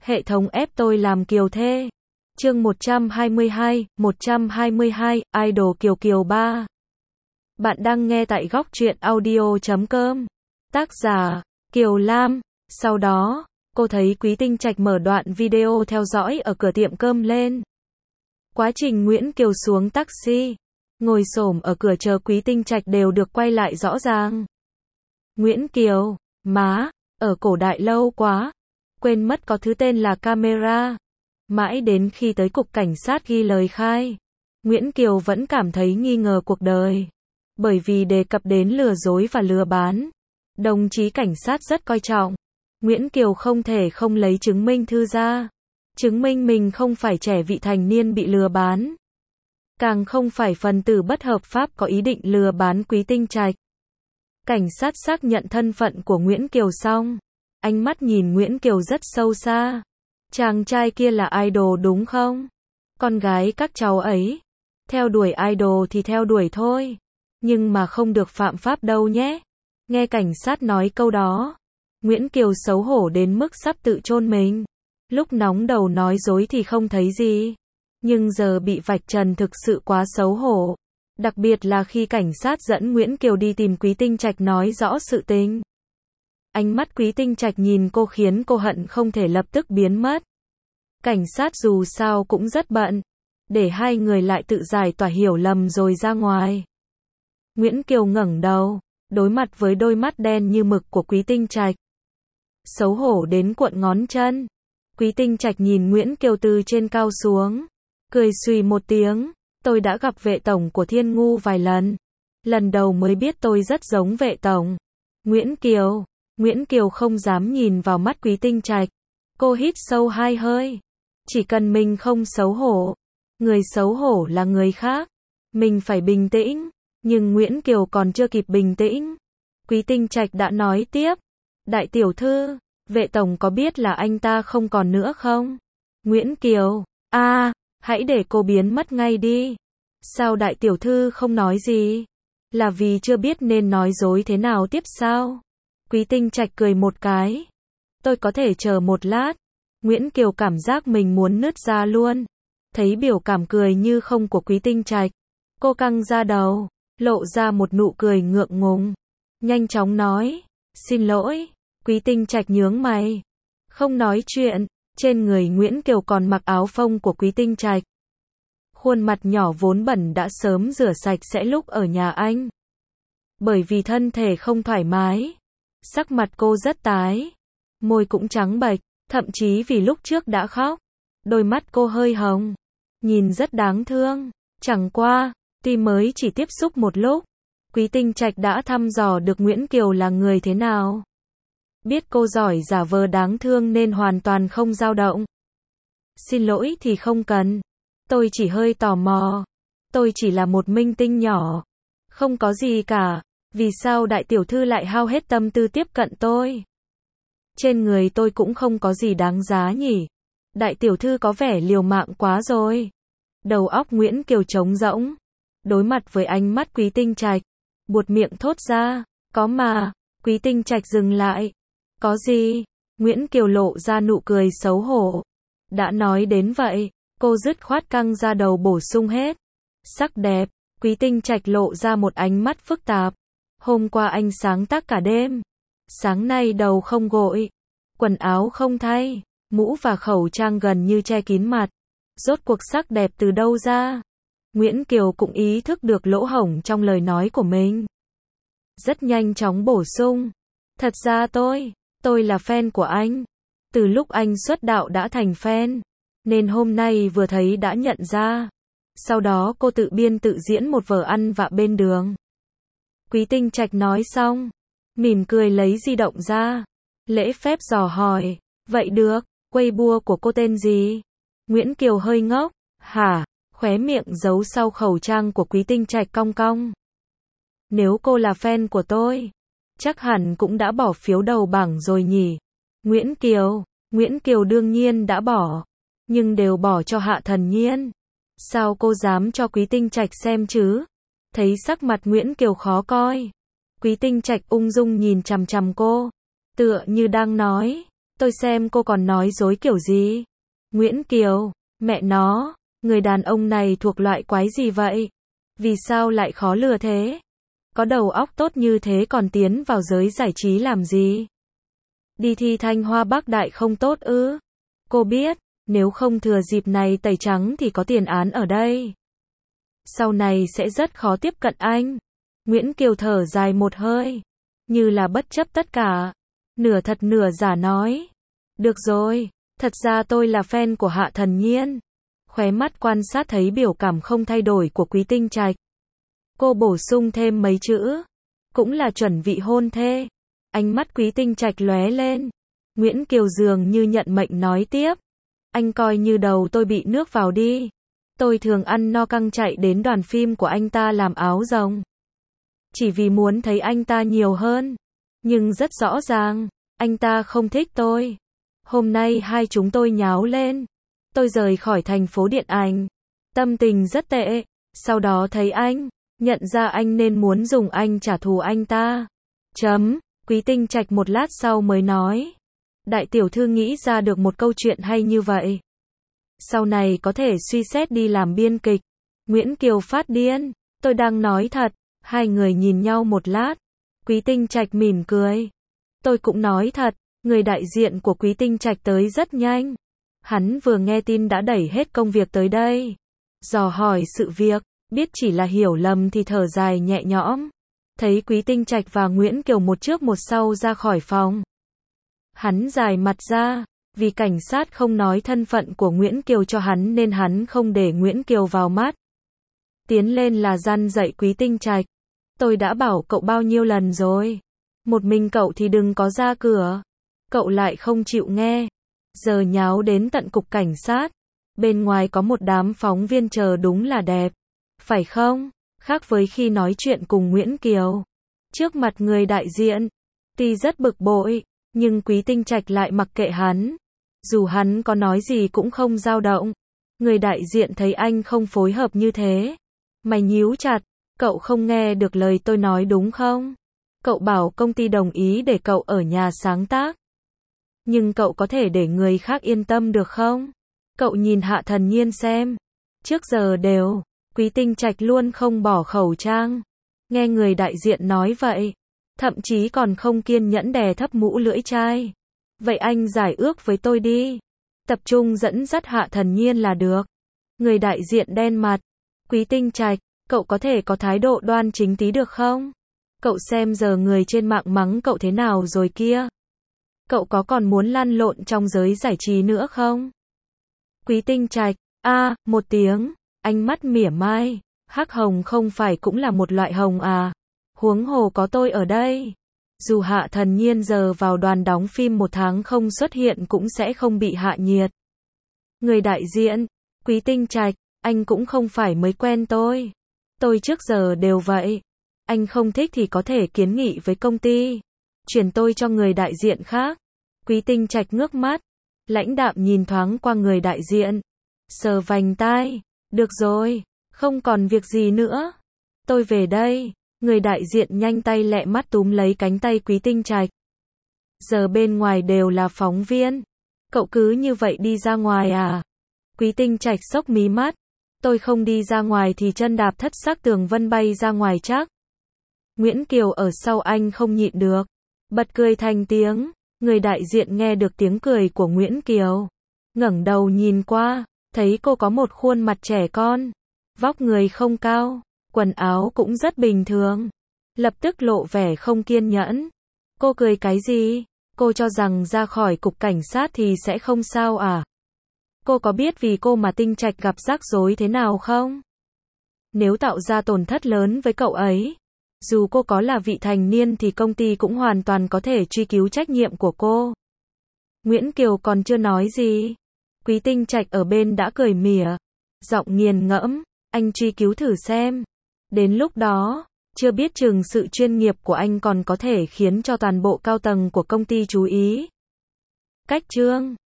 Hệ thống ép tôi làm Kiều thê. Chương 122, Idol Kiều Kiều 3. Bạn đang nghe tại góc truyện audio.com. Tác giả, Kiều Lam. Sau đó, cô thấy Quý Tinh Trạch mở đoạn video theo dõi ở cửa tiệm cơm lên. Quá trình Nguyễn Kiều xuống taxi, ngồi xổm ở cửa chờ Quý Tinh Trạch đều được quay lại rõ ràng. Nguyễn Kiều, má, ở cổ đại lâu quá, quên mất có thứ tên là camera. Mãi đến khi tới cục cảnh sát ghi lời khai, Nguyễn Kiều vẫn cảm thấy nghi ngờ cuộc đời. Bởi vì đề cập đến lừa dối và lừa bán, đồng chí cảnh sát rất coi trọng. Nguyễn Kiều không thể không lấy chứng minh thư ra, chứng minh mình không phải trẻ vị thành niên bị lừa bán, càng không phải phần tử bất hợp pháp có ý định lừa bán Quý Tinh Trạch. Cảnh sát xác nhận thân phận của Nguyễn Kiều xong, ánh mắt nhìn Nguyễn Kiều rất sâu xa. Chàng trai kia là idol đúng không? Con gái các cháu ấy, theo đuổi idol thì theo đuổi thôi, nhưng mà không được phạm pháp đâu nhé. Nghe cảnh sát nói câu đó, Nguyễn Kiều xấu hổ đến mức sắp tự chôn mình. Lúc nóng đầu nói dối thì không thấy gì, nhưng giờ bị vạch trần thực sự quá xấu hổ. Đặc biệt là khi cảnh sát dẫn Nguyễn Kiều đi tìm Quý Tinh Trạch nói rõ sự tình. Ánh mắt Quý Tinh Trạch nhìn cô khiến cô hận không thể lập tức biến mất. Cảnh sát dù sao cũng rất bận, để hai người lại tự giải tỏa hiểu lầm rồi ra ngoài. Nguyễn Kiều ngẩng đầu, đối mặt với đôi mắt đen như mực của Quý Tinh Trạch. Xấu hổ đến cuộn ngón chân. Quý Tinh Trạch nhìn Nguyễn Kiều từ trên cao xuống, cười xùy một tiếng. Tôi đã gặp vệ tổng của Thiên Ngu vài lần. Lần đầu mới biết tôi rất giống vệ tổng. Nguyễn Kiều không dám nhìn vào mắt Quý Tinh Trạch. Cô hít sâu hai hơi. Chỉ cần mình không xấu hổ, người xấu hổ là người khác. Mình phải bình tĩnh. Nhưng Nguyễn Kiều còn chưa kịp bình tĩnh, Quý Tinh Trạch đã nói tiếp. Đại tiểu thư, vệ tổng có biết là anh ta không còn nữa không? Nguyễn Kiều, hãy để cô biến mất ngay đi. Sao đại tiểu thư không nói gì? Là vì chưa biết nên nói dối thế nào tiếp sao? Quý Tinh Trạch cười một cái. Tôi có thể chờ một lát. Nguyễn Kiều cảm giác mình muốn nứt ra luôn. Thấy biểu cảm cười như không của Quý Tinh Trạch, cô căng ra đầu, lộ ra một nụ cười ngượng ngùng. Nhanh chóng nói, xin lỗi. Quý Tinh Trạch nhướng mày, không nói chuyện. Trên người Nguyễn Kiều còn mặc áo phông của Quý Tinh Trạch. Khuôn mặt nhỏ vốn bẩn đã sớm rửa sạch sẽ lúc ở nhà anh. Bởi vì thân thể không thoải mái, sắc mặt cô rất tái, môi cũng trắng bệch, thậm chí vì lúc trước đã khóc. Đôi mắt cô hơi hồng, nhìn rất đáng thương. Chẳng qua, tuy mới chỉ tiếp xúc một lúc, Quý Tinh Trạch đã thăm dò được Nguyễn Kiều là người thế nào. Biết cô giỏi giả vờ đáng thương nên hoàn toàn không dao động. Xin lỗi thì không cần. Tôi chỉ hơi tò mò. Tôi chỉ là một minh tinh nhỏ. Không có gì cả. Vì sao đại tiểu thư lại hao hết tâm tư tiếp cận tôi? Trên người tôi cũng không có gì đáng giá nhỉ. Đại tiểu thư có vẻ liều mạng quá rồi. Đầu óc Nguyễn Kiều trống rỗng. Đối mặt với ánh mắt Quý Tinh Trạch, buột miệng thốt ra, có mà. Quý Tinh Trạch dừng lại. Có gì? Nguyễn Kiều lộ ra nụ cười xấu hổ. Đã nói đến vậy, cô dứt khoát căng ra đầu bổ sung hết. Sắc đẹp. Quý Tinh Trạch lộ ra một ánh mắt phức tạp. Hôm qua anh sáng tác cả đêm. Sáng nay đầu không gội, quần áo không thay, mũ và khẩu trang gần như che kín mặt. Rốt cuộc sắc đẹp từ đâu ra? Nguyễn Kiều cũng ý thức được lỗ hổng trong lời nói của mình. Rất nhanh chóng bổ sung. Thật ra tôi là fan của anh. Từ lúc anh xuất đạo đã thành fan, nên hôm nay vừa thấy đã nhận ra. Sau đó cô tự biên tự diễn một vở ăn vạ bên đường. Quý Tinh Trạch nói xong, mỉm cười lấy di động ra, lễ phép dò hỏi. Vậy được, Weibo của cô tên gì? Nguyễn Kiều hơi ngốc. Hả? Khóe miệng giấu sau khẩu trang của Quý Tinh Trạch cong cong. Nếu cô là fan của tôi, chắc hẳn cũng đã bỏ phiếu đầu bảng rồi nhỉ? Nguyễn Kiều đương nhiên đã bỏ, nhưng đều bỏ cho Hạ Thần Nhiên. Sao cô dám cho Quý Tinh Trạch xem chứ? Thấy sắc mặt Nguyễn Kiều khó coi, Quý Tinh Trạch ung dung nhìn chằm chằm cô, tựa như đang nói, Tôi xem cô còn nói dối kiểu gì. Nguyễn Kiều, mẹ nó, người đàn ông này thuộc loại quái gì vậy? Vì sao lại khó lừa thế? Có đầu óc tốt như thế còn tiến vào giới giải trí làm gì? Đi thi Thanh Hoa Bắc Đại không tốt ư? Cô biết, nếu không thừa dịp này tẩy trắng thì có tiền án ở đây. Sau này sẽ rất khó tiếp cận anh. Nguyễn Kiều thở dài một hơi, như là bất chấp tất cả. Nửa thật nửa giả nói. Được rồi, thật ra tôi là fan của Hạ Thần Nhiên. Khóe mắt quan sát thấy biểu cảm không thay đổi của Quý Tinh Trạch. Cô bổ sung thêm mấy chữ. Cũng là chuẩn vị hôn thê. Ánh mắt Quý Tinh Trạch lóe lên. Nguyễn Kiều dường như nhận mệnh nói tiếp. Anh coi như đầu tôi bị nước vào đi. Tôi thường ăn no căng chạy đến đoàn phim của anh ta làm áo rồng. Chỉ vì muốn thấy anh ta nhiều hơn. Nhưng rất rõ ràng, anh ta không thích tôi. Hôm nay hai chúng tôi nháo lên. Tôi rời khỏi thành phố điện ảnh. Tâm tình rất tệ. Sau đó thấy anh, nhận ra anh nên muốn dùng anh trả thù anh ta. Quý Tinh Trạch một lát sau mới nói. Đại tiểu thư nghĩ ra được một câu chuyện hay như vậy. Sau này có thể suy xét đi làm biên kịch. Nguyễn Kiều phát điên. Tôi đang nói thật. Hai người nhìn nhau một lát. Quý Tinh Trạch mỉm cười. Tôi cũng nói thật. Người đại diện của Quý Tinh Trạch tới rất nhanh. Hắn vừa nghe tin đã đẩy hết công việc tới đây. Dò hỏi sự việc. Biết chỉ là hiểu lầm thì thở dài nhẹ nhõm. Thấy Quý Tinh Trạch và Nguyễn Kiều một trước một sau ra khỏi phòng. Hắn dài mặt ra. Vì cảnh sát không nói thân phận của Nguyễn Kiều cho hắn nên hắn không để Nguyễn Kiều vào mắt. Tiến lên là răn dạy Quý Tinh Trạch. Tôi đã bảo cậu bao nhiêu lần rồi. Một mình cậu thì đừng có ra cửa. Cậu lại không chịu nghe. Giờ nháo đến tận cục cảnh sát. Bên ngoài có một đám phóng viên chờ đúng là đẹp. Phải không? Khác với khi nói chuyện cùng Nguyễn Kiều. Trước mặt người đại diện. Tuy rất bực bội, nhưng Quý Tinh Trạch lại mặc kệ hắn. Dù hắn có nói gì cũng không dao động. Người đại diện thấy anh không phối hợp như thế. Mày nhíu chặt. Cậu không nghe được lời tôi nói đúng không? Cậu bảo công ty đồng ý để cậu ở nhà sáng tác. Nhưng cậu có thể để người khác yên tâm được không? Cậu nhìn Hạ Thần Nhiên xem. Trước giờ đều, Quý Tinh Trạch luôn không bỏ khẩu trang. Nghe người đại diện nói vậy. Thậm chí còn không kiên nhẫn đè thấp mũ lưỡi chai. Vậy anh giải ước với tôi đi. Tập trung dẫn dắt Hạ Thần Nhiên là được. Người đại diện đen mặt. Quý Tinh Trạch, cậu có thể có thái độ đoan chính tí được không? Cậu xem giờ người trên mạng mắng cậu thế nào rồi kia. Cậu có còn muốn lăn lộn trong giới giải trí nữa không? Quý Tinh Trạch, một tiếng, ánh mắt mỉa mai. Hắc hồng không phải cũng là một loại hồng à? Huống hồ có tôi ở đây. Dù Hạ Thần Nhiên giờ vào đoàn đóng phim 1 tháng không xuất hiện cũng sẽ không bị hạ nhiệt. Người đại diện, Quý Tinh Trạch, anh cũng không phải mới quen tôi. Tôi trước giờ đều vậy. Anh không thích thì có thể kiến nghị với công ty. Chuyển tôi cho người đại diện khác. Quý Tinh Trạch ngước mắt. Lãnh đạm nhìn thoáng qua người đại diện. Sờ vành tai. Được rồi, không còn việc gì nữa. Tôi về đây. Người đại diện nhanh tay lẹ mắt túm lấy cánh tay Quý Tinh Trạch. Giờ bên ngoài đều là phóng viên. Cậu cứ như vậy đi ra ngoài à? Quý Tinh Trạch xốc mí mắt. Tôi không đi ra ngoài thì chân đạp thất sắc tường vân bay ra ngoài chắc. Nguyễn Kiều ở sau anh không nhịn được. Bật cười thành tiếng. Người đại diện nghe được tiếng cười của Nguyễn Kiều. Ngẩng đầu nhìn qua. Thấy cô có một khuôn mặt trẻ con. Vóc người không cao. Quần áo cũng rất bình thường. Lập tức lộ vẻ không kiên nhẫn. Cô cười cái gì? Cô cho rằng ra khỏi cục cảnh sát thì sẽ không sao à? Cô có biết vì cô mà Tinh Trạch gặp rắc rối thế nào không? Nếu tạo ra tổn thất lớn với cậu ấy, dù cô có là vị thành niên thì công ty cũng hoàn toàn có thể truy cứu trách nhiệm của cô. Nguyễn Kiều còn chưa nói gì. Quý Tinh Trạch ở bên đã cười mỉa. Giọng nghiền ngẫm, anh truy cứu thử xem. Đến lúc đó, chưa biết chừng sự chuyên nghiệp của anh còn có thể khiến cho toàn bộ cao tầng của công ty chú ý. Cách chương